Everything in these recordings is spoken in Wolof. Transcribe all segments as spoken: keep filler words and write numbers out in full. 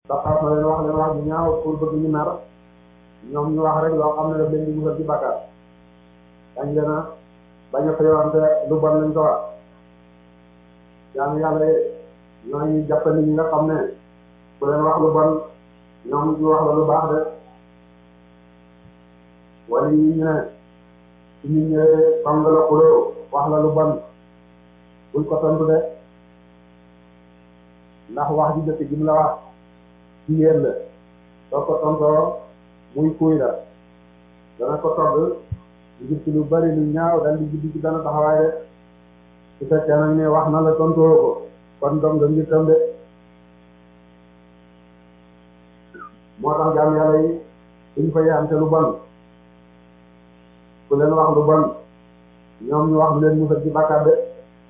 Saxaar na leen wax leen wax ju ñaaw pour bëgg ñu mer ñoom ñu wax rek loo xam ne daf leen di musal ci bàkkaar dañ leen a bañ a fayonte lu bon lañ ko wax jaam yàlla ñooñu jàppandi ñi nga xam ne ku leen wax lu bon ñoom ñu wax la lu baax de wala yi ñu ne su ñu ñëwee song la xuloo wax la lu bon bul ko tontu de ndax wax ji jëkk ji mu la wax ci yéen la soo ko tontoo muy kuy la dana ko togg ngir ci lu bari lu ñaaw dal di guddi ci dana taxawaay de su fekkee nag ne wax na la tontoo ko kon dom nga ngir tam de moo tax jaam yàlla yi duñ fa yante lu bon ku leen wax lu bon ñoom ñu wax lu leen musal ci bàkkaar de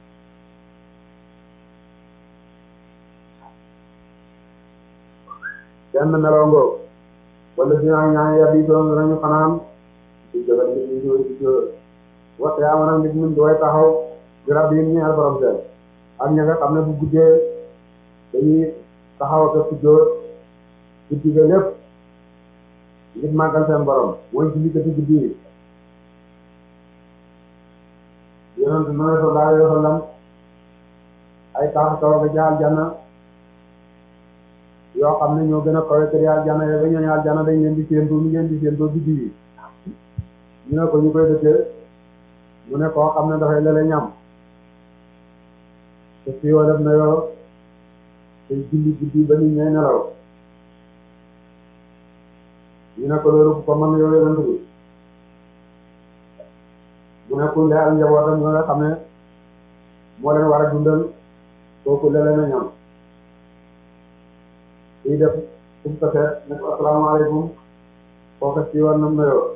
kenn melongo wala si ñaa ñaa ya bi doon nañu fanaan ci jëgal nit ñi ñëw ci jël waxte yaa nag nit ñi dooy taxaw di rab yi ñeel borom seen ak ña nga xam ne bu guddee dañuy taxaw ak ci jóor ci digga lépp ngir màggal seen borom mooy ci liggéey ci guddi yi yonent bi sallallahu alayhi wa sallam ay taax kaw ga jaal janna yoo xam ne ñoo gën a kawe kër aljana yi ba ñooñu aljana dañ leen di séentu ñu leen di séentoo guddi yi ñu ne ko ñu koy dëkkee mu ne koo xam ne dafay lele ñam te siiwa def na yoo te julli guddi ba nit ñay nelaw ñu ne ko loolu ko mën yow yonent bi mu ne ku leyal njabootam nga nga xam ne moo leen war a dundal kooku lele na ñam lii def suñ ko seet ne ko asalaamaaleykum kooku si war nam na yoo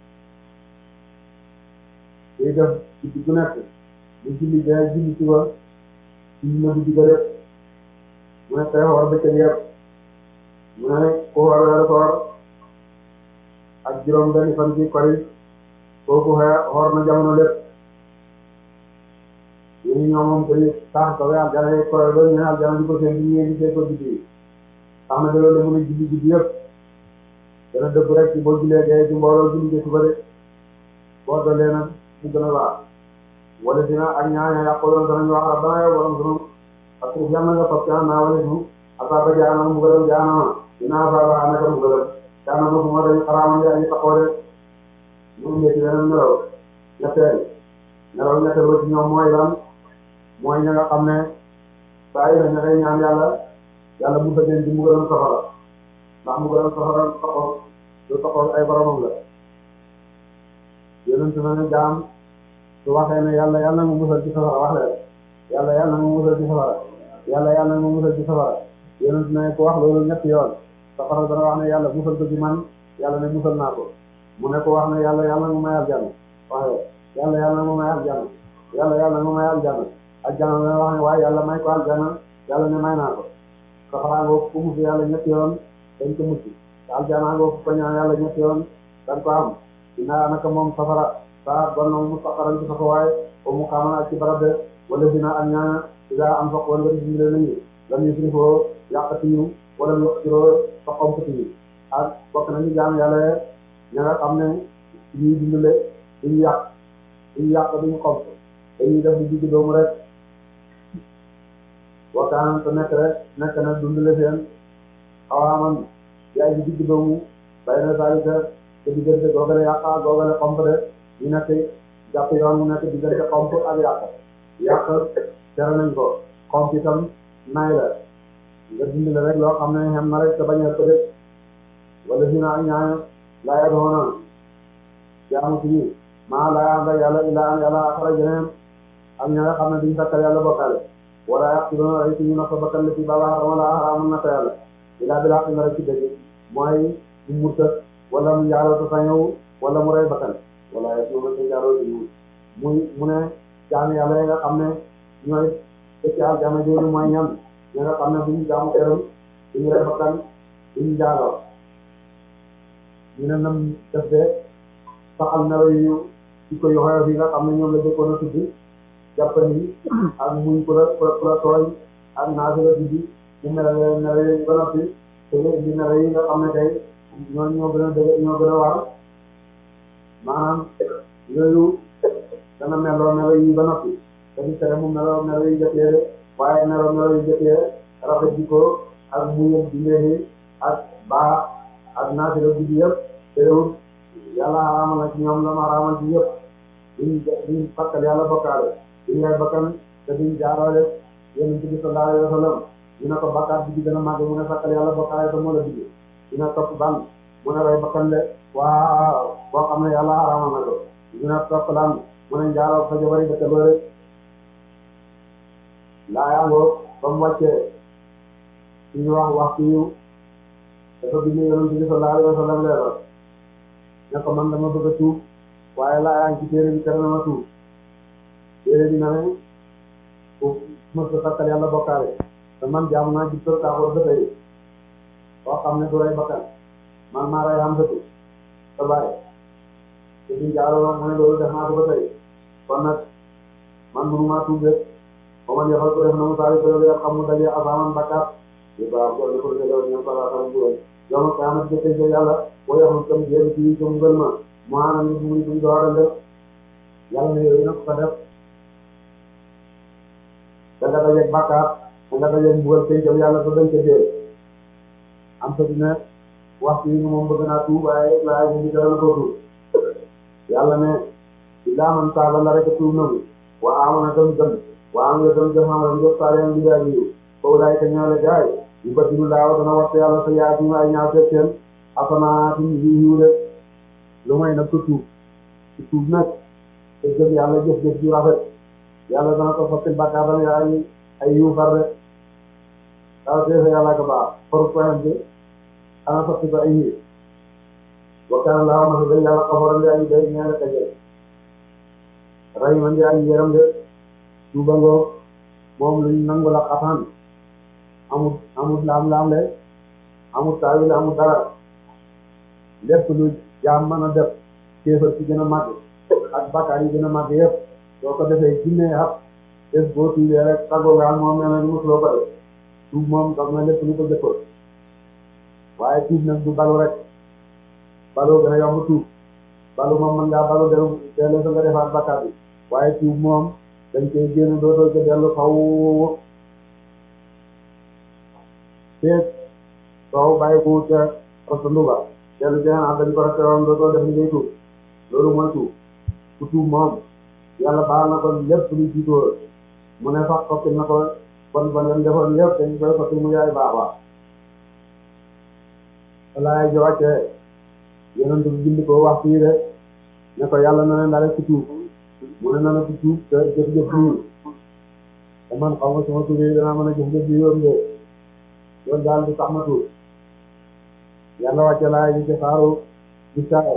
lii def guddi gu nekk bu julli gee julli si wa julli na guddi ga lépp mu ne tey xoor bëccëg yëpp mu ne ku xoor weeru koor ak juróom benn fan ci kori kooku xoor na jamono lépp yéen ñoom moom dañuy tax ko we aljana yi koy doon ñu ne aljana di ko seen di ñëwee gisee ko guddi yi xam ne loolu la mën a julli guddi yëpp dana dëgg rek ci boo jullee gee ci mbooloo julli ci suba de boo dolee nag mu gën a baax wala dina ak ñaaña yàqoloon danañu wax rabbana yow borom sunu ak suuf yàlla nga fab caan naa wala sunu asaaba jaanama mu gëlal jaanama dinaa asaaba anaka mu gëlal jaanama su ma dañu xaraaman di añu taxoo de mu ngi ci beneen nelaw ñetteel nelaw ñetteel ba ci ñoom mooy lan mooy ña nga xam ne saa yi la ña ngay ñaan yàlla yàlla mu bëggeen di mu gënoon safara ndax mu gënoon safara toxoo lu toxoo ay boromam la yonent na ne jaam su waxee ne yàlla yàlla mu musal ci safara wax leen yàlla yàlla mu musal ci safara yàlla yàlla mu musal ci safara yonent na ne ku wax loolu ñetti yoon safara dana wax ne yàlla musal ko ci man yàlla ne musal naa ko mu ne ko wax ne yàlla yàlla mu may aljanna waxee yàlla yàlla mu may aljanna yàlla yàlla mu may aljanna aljanna dana wax ne waaye yàlla may ko aljanna yàlla ne may naa ko safara ngoo ku mucc yàlla ñetti yoon dañ ko mucc aljana ngoo ku ñaan yàlla ñetti yoon dañ ko am dina naka moom safara saa doon na mu saqaran ci safa waaye o mu xaaman ak ci barab de wala dina ak ñaana ida am faq wala risi le nañu lam yusrifoo yàqatiñu wala mu yoqtiroo soqomkatiñu ak bokk nañu jaam yàlla ña nga xam ne ñuy dundale duñu yàq duñu yàq duñu xomp dañuy def di digg doomu rek waxtaan te nekk rek nekk na dundale seen xawaaman yaay di digg doomu bay na salika te diggante googale yàq googale xomp de ñu nekk jàpp yoon mu nekk diggante xomp ak yàq yàq tere nañ ko xomp itam nay la nga dundale rek loo xam ne xem na rek te bañ a ko def wala si naa ñaan laaya doona jaamu ci ñi maa laa anda yàlla ilaa an yàlla axara jeneen ak ña nga xam ne duñ sakkal yàlla bokkaale wala yaqtuluuna ay suñu nafsa bakkan la ci baba xarama la xaraamal na ko yàlla ilaa bil haqqi rek ci dëgg mooy mu murtat wala mu njaaloo te sañëw wala mu rey bakkan wala yaqtuluuna te njaaloo te ñu muy mu ne jaami yàlla yi nga xam ne ñooy dëkk aljana jooju mooy ñan ñi nga xam ne duñu jaamu këram duñu rey bakkan duñu njaaloo ñu ne nam def de saxal melo yu ci ko yoxoyo yi nga xam ne ñoom la jëkkoon a tudd jàppandi ak muñ ku la ku la tooñ ak naafila guddi mu mel ne melo yooyu ba noppi te indi melo yi nga xam ne tey ñoo ñoo gën a dëgg ñoo gën a war maanaam yooyu dana meloo melo yi ba noppi te du tere mu meloo melo yi jëkkee waaye meloo melo yi jëkkee rafet jikko ak muyëg di léegi ak baax ak naafila guddi yëpp teewul yàlla xaraamal na ci ñoom la ma xaraamal ci yëpp duñ duñ fàkkal yàlla bokkaale duñ lay bakkan te duñ jaarale yonent bi sallallahu alayhi wa sallam dina ko bakkaat bi di gën a màgg mu ne fàkkal yàlla bokkaale te moo la digg dina topp ban mu ne rey bakkan de waaw boo xam ne yàlla xaraamal na ko dina topp lan mu ne njaaroo fa jabari dëkkandoo rek laa yàngoo ba mu wàccee suñu wax waxtu yu dafa bind yonent bi sallallahu alayhi wa sallam leeral ne ko man dama bëgg a tuub waaye laa yaa ngi ci téere bi tere na ma tuub téere bi na ne ku mos a fàkkal yàlla bokkaale te man jaamu naa ci kër kaaxoor ba tey boo xam ne du rey bakkan man maa rey am dëkk te bàyyi te duñ jaaroo mu ne loolu def naa ko ba tey kon nag man mënu maa tuub rek ba man yafal ko def na mu saari ko yow xam mu dajee asaaman bakkaat yu baax ko ne ko defee ñoom salaatam bu rëy yow nag kaamat jëkkee ca yàlla boo yaxul tam jéem ci comme gën ma mu ànd ak ñu buñ door a def yàlla ne yooyu nag ko def da nga dajeeg bakkaat da nga dajeeg mbugal tey jëm yàlla ba dañ ca dee am sa dina waxtu yi moom bëgg naa tuub waaye laa ñu dara na ko tuub yàlla ne illaa man taaba la rek tuub na wa amana gëm gëm wa am nga gëm gëm xamal nga saleen bi yaa yi foofu laay ka ñaale gaay yu badilu laaw dana waxtu yàlla sa yaa ci ay ñaaw fekk seen asanaatin yiw rek lu may nag ko tuub ci tuub nag te jëf yàlla jëf-jëf ju rafet yàlla dana ko fottil bàkkaaram yaa ay ay yiw far rek daal defe yàlla ko baax for point bi ana sotti ko ay yiw wakkaan laaw ma sa day yàlla xafaral yaa ngi day ñaare ka jël ray man yaa ngi yaram de tuuba ngoo moom luñ nangu la xafaan amul amul laam-laam le amul taawil amul dara lépp lu jaam mën a def kéefar ci gën a màgg ak bakkaar yi gën a màgg yëpp soo ko defee jinne ab des boo tuubee rek tàggoo nga moom nee na ñu musuloo ko def tuub moom daf na lépp lu ko jëkkoon waaye tuub nag du balu rek balu gën a yomb tuub balu moom mën ngaa balu dellu dellu sa nga defaat bakkaar bi waaye tuub moom dañ koy génn dootoo ko dellu faw teeg soo bàyyi ko ca rasta nduga dellu jeexan dañ ko rek teewoon dootoo def li ngay tuub loolu mooy tuub ku tuub moom yàlla baal na ko lépp lu jiitoo mu ne sax sottil na ko bon bon yam defoon lépp dañ koy sottil mu yaay baax baax walaay ji wàccee yonent bi bind ko wax fii rek ne ko yàlla na ne ndare ku tuub mu ne na na ku tuub te jëf-jëf bii te man xaw ma sama tuubee danaa mën a jëf-jëf bi yoon de loolu daal di tax ma tuub yàlla wàcce laay ji ci xaaru ci saare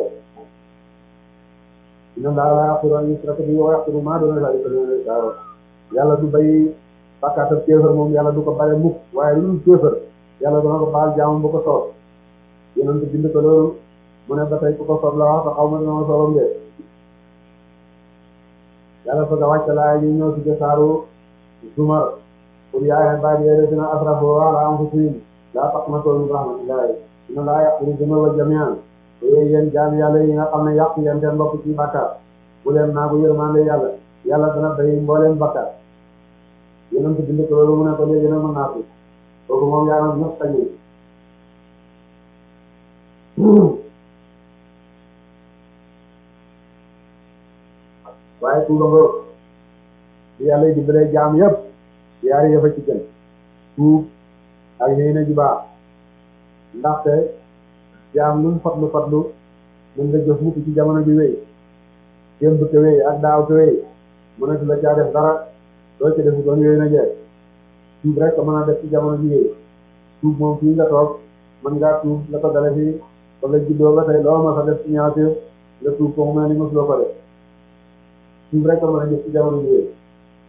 inna Allaha laa yaghfiru an yushraka bihi wa yaghfiru maa duuna zaalika liman yashaa yàlla du bay bàkkaat ak kéefër moom yàlla du ko bale mukk waaye lu dul kéefër yàlla dana ko baal jaamu bu ko soob yonent bind ko loolu mu ne ba tey ku ko soob la wax te xaw ma dina soobam de yàlla soog a wàcc laay yi ñëw ci saaru Zumar qul yaa ibaadiya allaziina asrafuu alaa anfusihim laa taqnatuu min rahmatillaahi inna Allaha yaghfiru zunuuba jamii'an yéen jaam yàlla yi nga xam ne yàq ngeen seen bopp ci bàkkaar bu leen naagu yërmande yàlla yàlla dana bay mbooleem bàkkaar yonent bind ko loolu mu ne ko léegi nag mën naa ko kooku moom yaa ngi ñëpp tañu waaye tuuba nga di yàlla dimbalee jaam yëpp yaari yëfa ci gën tuub ak yéene ju baax ndaxte jaam lu mu fatlu fatlu mën nga jëf mukk ci jamono bi wéy démb te wéy ak daaw te wéy mënatu la caa def dara doo ci def doon yooyu na jeex tuub rek mën a def ci jamono bi wéy tuub moom fii nga toog mën ngaa tuub la ko dale fii ba nga juddoo ba tey loo ma sa def ci ñaawteef nga tuub ko mu mel ni mosuloo ko def tuub rek mën a jëf ci jamono bi wéy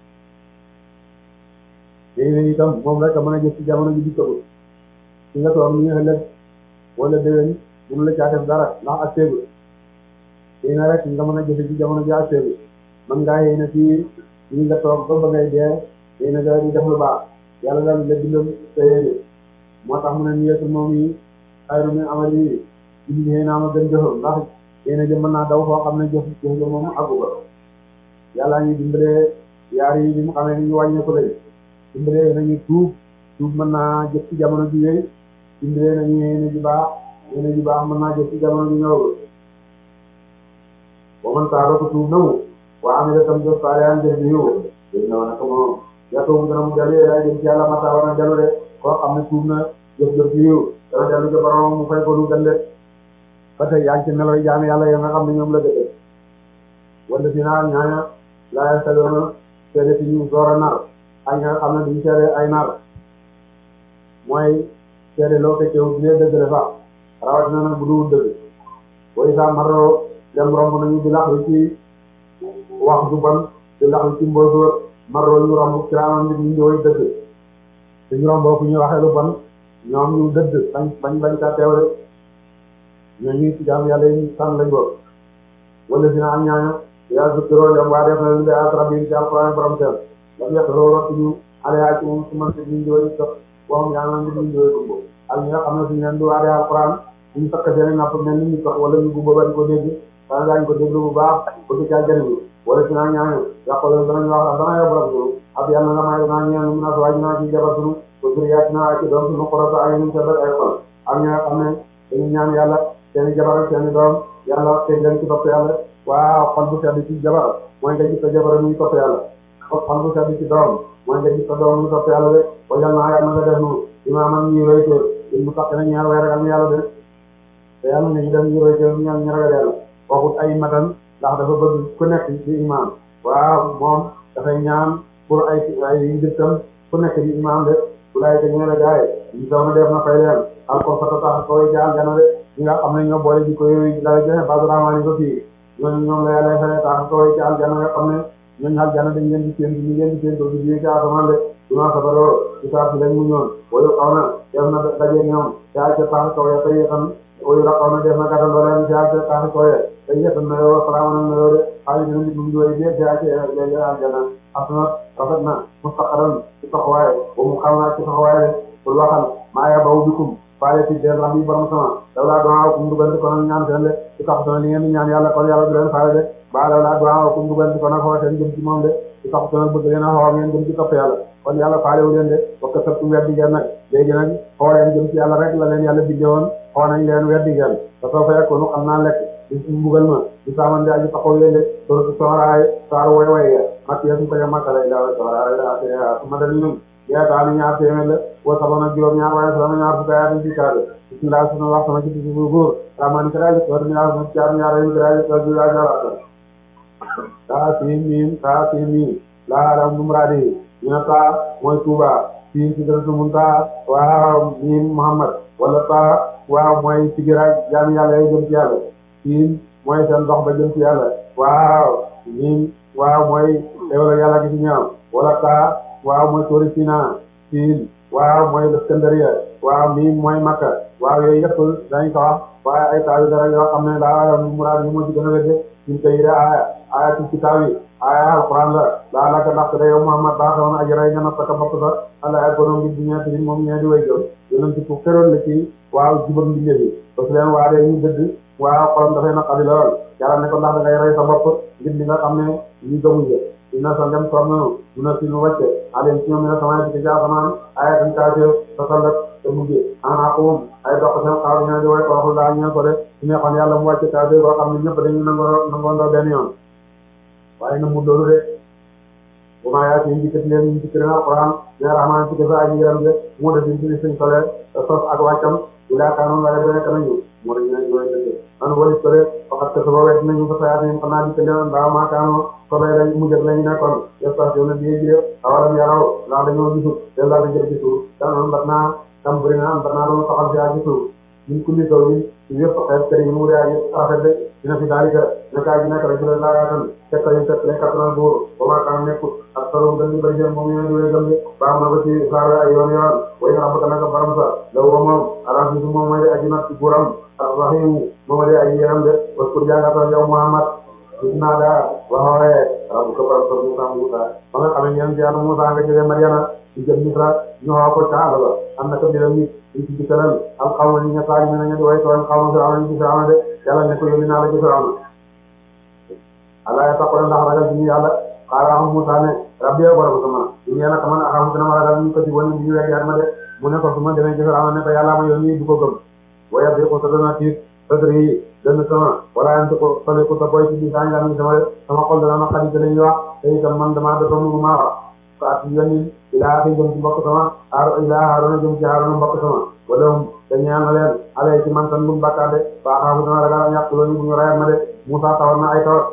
léegi itam moom rek mën a jëf ci jamono bi di tëgul fi nga toog ni nga ëllëg wala déwén mënu la caa def dara ndax ak seegul xëy na rek nga mën a jëfe ci jamono ji ak seegul man ngaa xëy na fii ñi nga toog ba ba ngay dee xëy na nga di def lu baax yàlla daal la bindal sa yéene moo tax mu ne niyetul moom yi xayru min amali julli xëy naa ma gën jëfam ndax yéen a jëm mën naa daw foo xam ne jëf jëf ga moom àggu ba yàlla ñu dimbalee yaar yi bi mu xamee ni ñu wàññeeku lay dimbalee nañu tuub tuub mën naa jëf ci jamono ji wéy dimbalee nañu yéene ji baax yéene ji baax mën naa jëf ci jamono ji ñëwagul ba man saa ko tuub na mu waa amee tam jëf saa yaa jëf bi yow dégg nga nag moom yàtoo mu gën a mu dellu lay jëm ci yàlla mata war na dellu de koo xam ne tuub na jëf jëf bi yow dana dellu ca borom mu fay ko lu gën de ba tey yaa ngi ci meloy jaam yàlla yow nga xam ne ñoom la dëgg wala si naan ñaaña laaya sa doona seede si ñu door a nar ay nga xam ne duñu seede ay nar mooy seede loo fekkewu bi lee dëgg la sax rawatina nag bu duwul dëgg booy sa maroo dem romb nañu di lax ci wax ju bon di lax ci mbóosóor maroo ñu romb kiraamam nit ñi di way dëgg suñu romboo fu ñu waxee lu bon ñoom ñu dëgg bañ bañ bañ ka teew rek ñooñu ci jaam yàlla yi san lañ bokk wala dina am ñaaña yaa zukkiroo dem waa def na lu de atrabin ci alquran borom seen lam yettaloo rottuñu aleyaa ci moom su man si ñu jooy topp boom yaa ngi ñu jooy gumbo ak ñi nga xam ne suñu leen di waaree alquran suñu takk seen napp mel ni ñu tox wala ñu gumbo ba di ko dégg dana daañu ko déglu bu baax ba ci caa jëriñu wala dina ñaaña yàqolo danañ wax dana yow borom sunu ab yàlla nga may naa ñeen mu na waaj naa ci jabar sunu ko duriyaat naa ci doom sunu xorota ay ñu sebet ay xol ak ñi nga xam ne dañu ñaan yàlla seeni jabar ak seeni doom yàlla teg leen ci topp yàlla waaw xol bu sedd ci jabar mooy nga gis sa jabar muy topp yàlla xol bu sedd ci doom mooy nga gis sa doom muy topp yàlla de wajal naa yàlla nga def nu imaaman ñuy royteer in mu tax na ñaar way ragal yàlla de te yàlla ne ñu dem ñu royteer ñu ñu ragal yàlla waxut ay matan ndax dafa bëgg ku nekk ci imaam waaw moom dafay ñaan pour ay ay dëkkam ku nekk ci imaam de bu laay te ñeene gaay ñu daw na def na fay leen al ko fata tax koy jaal gana de ñi nga xam ne ñoo boole ji ko yooyu lay joxe baduramaani ko fii ñooñu ñoom la yàlla fay tax koy ci aljana nga xam ne ñooñu aljana dañ leen di séen ñu leen di séen doo di ji ci asamaan de duma sabaroo ci saa si lañ mu ñoon wayu xaw na def na daje ñoom caa ca tax kaw ya tey xam wayu la xaw na def na gàttandoo leen caa ca tax kaw ya tey yëpp na yoo salaama na yoo de xaalis dina nit mu jooy bee caa ca léegi aljana asna rafet na mustaqaran ci taxawaay ba mu xam naa ci taxawaay pour waxal maa ya baw bikum faale ci den rabbi borom sama daw laa doon kum dugal di ko nag ñaan seen de ci tax sama li ngeen di ñaan yàlla kon yàlla du leen faale de ba daw laa doon kum dugal di ko nag xoo seen jëm ci moom de ci tax sama bëgg leen a xoo ngeen jëm ci topp yàlla kon yàlla faale wu leen de bokk sëpp weddi ngeen nag léegi nag xoo leen jëm ci yàlla rek la leen yàlla bindee woon xoo nañ leen weddi ngeen te soo fayee ko nu xam naa lekk di mbugal ma di saaman di aji taxaw leen de soo sooraay saar way way ya mak yee suñ ko yem makka lay daaw sooraay la su ma dal ñun yaa daal ñaar téeméer la boo saboon ak juróom ñaar waaye sama ñaar fukki ayaat ci kaade bismillah sunu wax sama ci ci bu góor ramani karaji ko ñaar sama ñaar ñaar yu karaji ko ju la jara ta siin min ta siin min la lam numradi ñu ta mooy Tuuba siin ci dara mun ta waaw min Muhammad wala ta waaw mooy ci gira jaam yàlla yi jëm ci yàlla siin mooy seen dox ba jëm ci yàlla waaw min waaw mooyewla yàlla gi ci ñaaw wala ta waaw mooy tóori Sina siin waaw mooy Iskandariya waaw mii mooy Makka waaw yooyu yëpp dañ ko wax waaye ay taaw yu dara yoo xam ne laa muraad yi moo ci gën a wedde suñ koy yire aaya aaya ci kitaaw yi aaya alquran la laa laka ndax da yow Muhammad baa xawoon ajaray nga nattaka bopp sa ala ay bonom ngi di ñeenti bi moom ñee di way gëm yonent ci ku xeroon la ci waaw jubal mbindeef yi parce que leen waa dee ñu dëgg waaw xolam dafay naqari lool yàlla ne ko ndax da ngay rey sa bopp ngir li nga xam ne ñu gëmuñ dina sa ndem soom nanu duna si nu wàcce aleen ci ñoom ne samay bi ci jaasamaan ay tan kaafir sa sallat te mujjee ana ko moom ay dox seen xaar ñoo di way ko waxul daa ñeen ko de su neexoon yàlla mu wàcce kaafir boo xam ne ñëpp dañu nangoo nangoondoo benn yoon waaye na mu loolu de bu ma yaa ci njëkkat leen ñu ci kërën alquran ne rahmaan ci defa aji yaram de mu def ci suñ solee sos ak wàccam ilaa kaanoon waaye ba nekk nañu moo dañ nañ way dëgg an walis ko de waxat ko soba wet nañu fa sayaat nañ xam naa di leen daa maakaanoo sobee lañ mu jëg lañu nekkoon station na biee jie awalam yaraw ndax dañoo gisul te laa da jël ci suuf danoon mbat naa tam bëri na mbat naa doon soxal si ak ci suuf ñun kulli taw bi ci yëpp xeet kër yi mu dee ak rafet de dina fi daal di kër nekaay ji nekk rek la laagaatan fekk ñu fekk les quatre-vingts jours ba maakaam nekkut ak solo gën di bëri jëm moom ñoo di wéy gëm de baax na ba ci saawe ay yoon yoon way nga rabaka naka baram sa la wa moom arab bi moom mooy de aji nat ci buram ak rahim moom de aji yaram de was pour jàngatal yow Muhammad gis naa daa waxooyee rabu ko baram sa Musa Musa ba nga xam ne ñeen ci yàlla Musa nga jëlee Mariana ci jëm Misra ñu xaw ko ca àll ba am na ko mbiram nit ñu ci dikkalal al xaw ma ni ña saali mi nañu di way tooñ xaw ma Firawna ñu ci Firawna de yàlla ne ko yónni naa la ci Firawna Allah ya taxoon ndax ragal bi ñu yàlla xaaral Musaa ne rabbi yow borom sama ñu yàlla kaman axam dina ma ragal ñu ko ci woni ñu wér ma de mu ne ko su ma demee ci Firawna ne ko yàlla ma yónni du ko gëm waya bi ko sa dana tiit sadri yi dënn sama wala ante ko sole ko sa boy ci bi sañ la sama sama xol dana ma xarit la ñuy wax te itam man damaa doon lu ma wax fa ci yónni ilaa fi jëm ci mbokk sama aar ilaa Haaruna jëm ci Haaruna mbokk sama wala te ñaan na leen ale ci man tan lu bakkaade fa xaafu dana ragal ñàkk loolu bu ñu rayal ma de Musaa tawat na ay tawat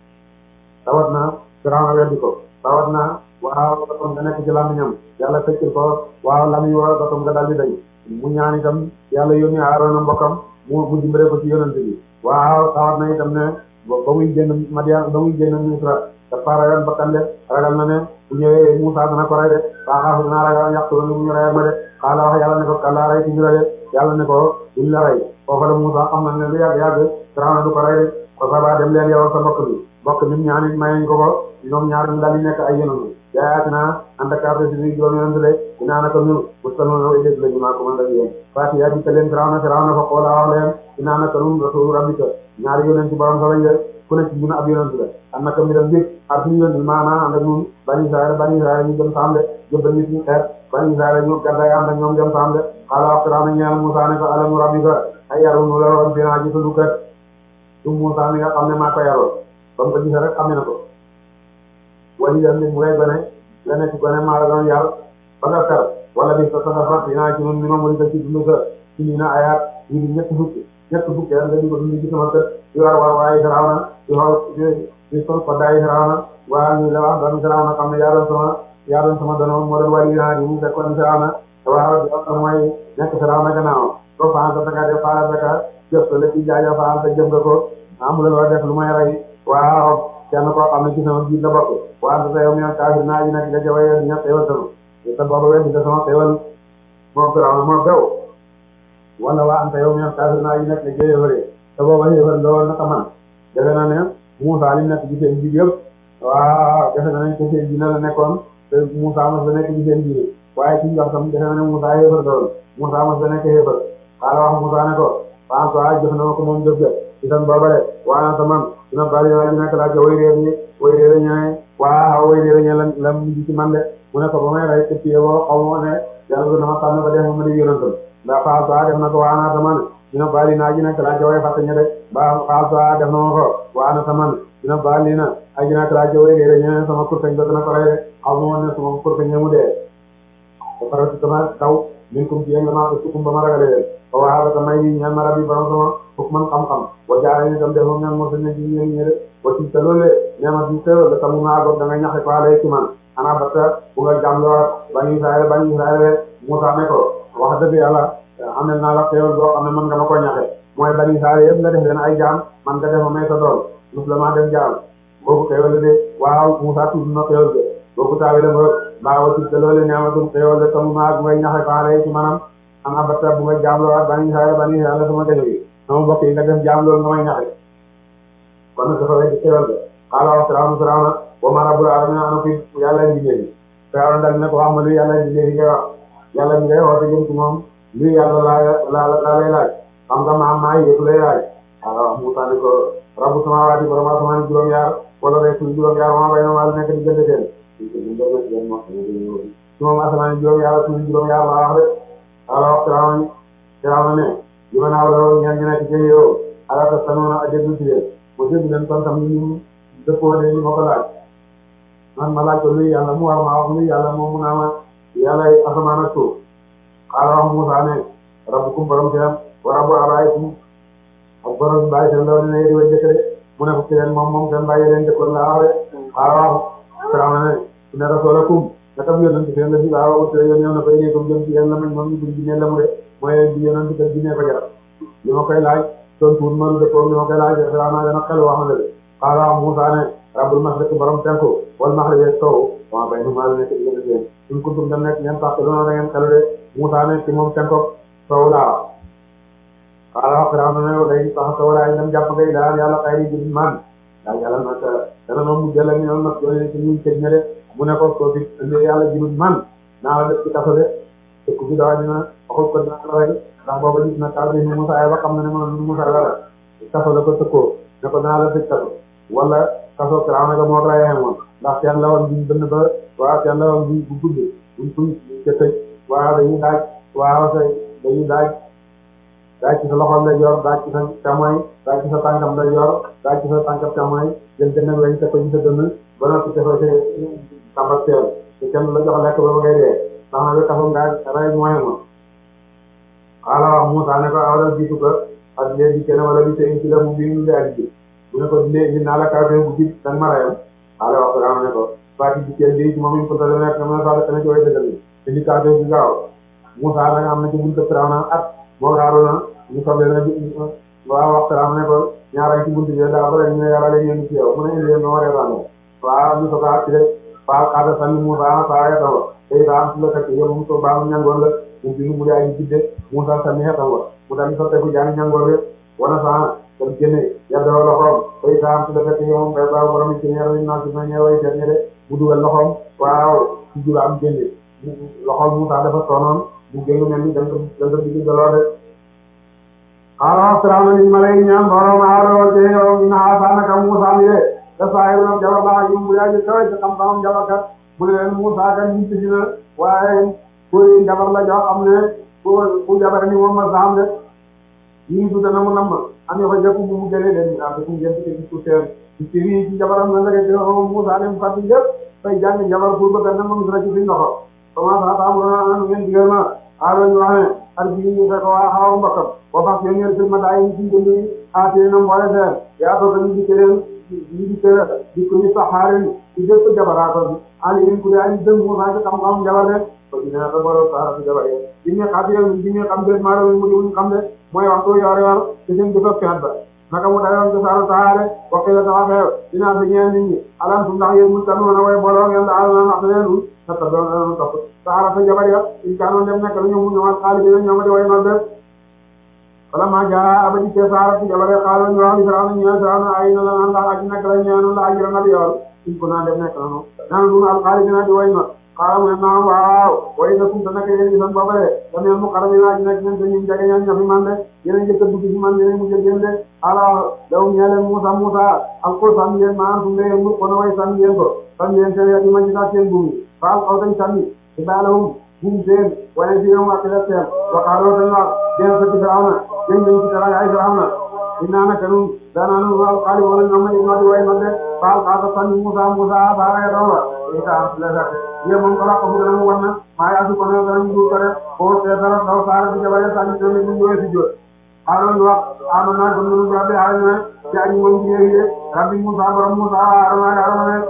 tawat na Firawna weddi ko tawat na waaw batom nga nekk ci lamiñam yàlla fekkil ko waaw lamiñ wa batom nga daldi dañ mu ñaan itam yàlla yónni Haaruna mbokkam mu mu dimbale ko ci yonent bi waaw tawat na itam ne ba muy génn Madian ba muy génn Misra dafa ragal bakkan de ragal na ne bu ñëwee Musaa dana ko rey de baaxaafu dinaa ragal yàq loolu bu ñu reyal ma de xaala wax yàlla ne ko kàllaa rey ci ñu la de yàlla ne ko duñ la rey foofu la Musaa xam na ne lu yàgg yàgg Firawna du ko rey de ko sabaa dem leen yow sa mbokk bi mbokk mi ñaan it mayeñ ko ko ñoom ñaar ñu daal di nekk ay yonent jaayaat naa ànd ak carte si juróom yonent de dinaa naka ñu musalmano way dégg la ñu maa ko mën a yéen fati yaa dikka leen Firawna Firawna fa xoola wax leen dinaa naka nun rasul rabbika ñaari yonent ci borom sa lañ de ku ne ci ñun ab yonent la am naka mi dem bi ak suñu yonent maanaam ànd ak ñun bani Israël bani Israël ñu dem saam de jëbbal nit ñu xeet bani Israël ñu gàddaay ànd ak ñoom dem saam de xaala wax Firawna ñaan Musaa ne ko alamu rabbika ay yarunu la woon binaa ci sunu kër su Musaa mi nga xam ne maa ko yaroon ba mu ko gisee rek xam ne na ko wali dem ni mu ngay gone la nekk gone maa la doon yar ba nga fer wala bi sa sanga fat dinaa ci nun mi ma muy da ci dund sa ci nii na ayaat yi di ñett fukki ñett fukki nga di ko dund ci sama kër di war war waaye Firawna di xool di sol ko daay Firawna waa ñu la wax doon Firawna xam ne yaa doon sama yaa doon sama donoon moo doon wali naa yi mu fekkoon Firawna waaw di wax mooy nekk Firawna gannaaw ko faal sa taka def faal sa ka jëf la ci jaaja faal sa jëf nga ko amul loo def lu may rey waaw kenn koo xam ne ci sama biir la bokk waaw sa yow mi kaafir naa ji nekk nga jawaye ña xewal sama te booba weddi nga sama xewal moo Firawna moo gaw wala waa anta yow mi kaafir naa ji nekk nga jëyëfare te booba yëfar nga woon naka man defe na ne Musaa li nekk ci seen biir yëpp waaw defe na ne ci seen biir la nekkoon te Musaa mos la nekk ci seen biir waaye ci wax tam defe na ne Musaa yëfar nga woon Musaa mos la nekk yëfar xaala wax Musaa ne ko François jëf na ma ko moom jëf jëf itam boobale waa sa man dina bari naa ji nekk laa ca way réer ñi way réer ñe waaw way réer ñe la la mujj ci man de mu ne ko ba may rey te piye boo xaw ma ne yàlla dama tànn ba def ma di yonantal ndax François def na ko waa naa sa man dina bari naa ji nekk laa ca way fàtte ñe de ba François def na ma ko waa na sa man dina bari na aji nekk laa ca way réer ñe sama kurteñ ba dina ko rey de xaw ma ne sama kurteñ ñe mu dee ba pare si sama taw min kum ci yéen damaa ko sukkum ba ma ragale leen ba waa ba may yi ñaan ma rabbi borom sama fukk man xam-xam wa jaare ni tam def moom ñaan moo sa ne ci ñeen ñe de wa ci te loolu ñeema ci teewal la tamu naa goog da nga ñaxe ko alay ci man ana bata bu nga jàmloo bani Israël bani Israël Musaa ne ko wax dëgg yàlla amel naa la teewal boo xam ne mën nga ma ko ñaxe mooy bani Israël yëpp nga def leen ay jaam man nga def ma may sa dool musulman def jaam boobu teewal la de waaw Musaa tudd na teewal de boobu taawee la ba baawa ci te loolu ñeematum teewal la tamu naa bu ngay ñaxe ko alay ci manam ana bata bu nga jàmloo bani Israël bani Israël sama defe bi sama mbokk yi nga def jaam loolu nga may ñaxe kon nag dafa wéy teewal de xaala wax Firawna Firawna wa ma rabbul alamin ana fi yàlla njigéen yi Firawna dal ne ko wax ma luy yàlla njigéen yi ngay wax yàlla mi ngay woote jëm ci moom luy yàlla laa la la lay laaj xam nga ma am maa yëpp lay laaj xaala wax Musaa ne ko rabbu samaawaati borom asamaan juróom-yaar wala rek suñu juróom-yaar maa bay na maa nekk diggante seen ci moom asamaan juróom-yaar suñu juróom-yaar laa wax rek xaala wax Firawna Firawna ne li ma naaw la ñaan ñu nekk ci yow ala ta sanoona a déglu ci leen mo dégg leen kon tam ñu dëppoo de ñu ma ko laaj man ma laaj ko luy yàlla mu war maa wax luy yàlla moom mu naa ma yàlla asamaan ak suuf xaala wax Musaa ne rabbukum borom seen wa rabbu abaayikum ak borom bàyyi seen ndaw dina yéri wa jëkk de mu ne ko ci leen moom moom seen bàyyi leen jëkkoon laa wax de xaala wax Firawna ne ne rasulakum naka bu yonent seen la si laa wax te yoon ñëw na ko ilaykum jëm ci yéen la mañ moom ñu buñ jinne la mu de mooy di yonent ka jinne ko jar li ma koy laaj toon tuur maru dëppoo li ma koy laaj Firawna dana xel wax na de xaala Musaa ne rabbul mashriqi borom penku wal maghribi sow wa baynahuma nekk diggante seen in kuntum dem nekk ngeen sax doona da ngeen xelu de Musaa ne ci moom penku sow laa xaala Firawna ne day sax sawalaay dem jàpp ngay daal yàlla xayri jëm man daal yàlla nag dana noonu mu jël ak ñoom nag doone ci ñuy tëj ña de mu ne ko soo fi indi yàlla jibut man naa la def ci kaso de te ku fi dawa dina waxul ko dina la rey ndax booba gis na kaw bi ñu Musaa ba xam na ne mënoon Musaa dara kaso la ko tëkkoo ne ko naa la tëj kaso wala kaso Firawna ga moo ko rayee moom ndax seen la woon biñ bënn ba waaw seen la woon bi bu gudd buñ fuñ ca tëj waaw dañuy daaj waaw say dañuy daaj daaj ci sa loxoom lay yor daaj ci sa càmmoñ daaj ci sa tànkam lay yor daaj ci sa tànkam càmmoñ jël gën a weñ te ko ci sa dënn ba noppi defoo ci tàmbak teel te kenn la jox lekk ba ba ngay dee tax na bi kaso nga rey mooy ma xaala wax Musaa ne ko awla jiitu ko ak léegi kenn wala bi seen ci la mu bii mu ak ji bu ne ko léegi naa la kaw bu jib danga ma reyam xaala wax Firawna ne ko fati bi kenn lii ci moom ñu ko tale nekk na sa dana ci way dëggal te ñu kaw bi gaaw Musaa nag am na ci buntu Firawna at moo Haaruna ñu soble na waaw wax Firawna ne ko ñaara ci buntu bi daa bare ñu ne yàlla lay yónni ci yow mu ne indi leen ma waree ràññee waaw ñu ko ko acci rek faa xaada sànni Musaa saa yetawa tey daa am ci la fekk yow mu so baa mu ñangoon la mu bi mu daa yi jidde Musaa sànni xetawa mu daal di sotteeku jaani ñangoon rek wana saa dem génne yàlla loxoom tey daa am ci la fekk yow moom bay baaw borom ci ñeer naa ci na ñeeway ter ñe de mu dugal loxoom waaw ci jula am génne loxoom Musaa dafa toonoon bu génn mel ni dem ko dem ko digg galoo de xaaral Firawna ni ma lay ñaan borom aaroo te yow ñu naa saanaka Musaa mi de da saayiru na jabar laa yu mu yaa ji kawe ci xam-xamam jabarkat mu ne leen Musaa kan ñu ci dina waaye kuy jabar la jox xam ne ku ku jabar ni moom ma saam de ñii du dana mu namm am yoo ko jëkku bu mu gënee leen daal ku ngeen ci ku seen ci ci rii ci jabaram na ndeke ci Musaa dem fàtti yëpp fay jàng jabar pour bëgg na ma misra ci suñ loxo comment ça taamuruna ngeen digal ma aalo ñu wax ne ar bi ñu fekk waa xaw mbokkam boo fax yo ngeen fil ma daa yi ci jëndi aatee na mboole seen yaa too ñu dikke leen ñu dikke di ko ñu saxaarin ci jëpp jabaraato bi ali in ku dee añ dëng Musaa ci xam-xam jabar de ko dina ta boro saara si jabar yi di ñu xaati yow di ñu xam de maa mu di xam de mooy waxtu yor yor ci seen jëfëf fenn ba naka mu dayoon ci saaru saare waxee la taxa xew dinaa fi ñeen nit ñi alam su ndax yéen mu tanu na way booloo ngeen daal na ndax leen naka doon na topp saara sa jabar ya in kaanoon dem nekk lu ñu mu ñëwaat xaalis bi ñoo ma di way mal de wala ma jaa abadi ke saara si jabar ya xaalis ñu wax li Firawna ñu ne Firawna ay na la naan ndax aji nekk la ñeenu la aji na di yool in ko naa dem nekk la noonu naan dun al xaalis dina di way ma xaaral mu ne naam waaw way na kumta nekk yéen gisan boobale damee mu xaram yi aji nekk ñen te ñu jege ñaan ñafi man de yéen njëkk a dugg ci man yéen mu jël yéen de ala daw ñeeleen Musaa Musaa al ko sànni yéen maa su ngeen mu ko na way sànni yéen ko sànni yéen seen yi ma ci saa seen buum yi faal xaw dañ sànni ci baalawum buum seen wane ci yow ak la seen waxaaloo dañ wax den sa ci Firawna den dañ ci dara ay Firawna dinaa naka nun daanaa nun waaw xaali wala ñoom ma di way man de faal xaasa sànni Musaa Musaa baaraya dooma ita la sax yéen moom ko la ko mu gën a mu wan na maa yaa su ko ne dara ñu dul ko def boo see dara daw saara ci jabar sànni tamit ñu ñëwee si jóor xaaral wax amoon naa gëm nañu rabbi xaaral ñu ne ci aji moom ci yéegi de rabbi Musaa borom Musaa Haaruna ak Haaruna ne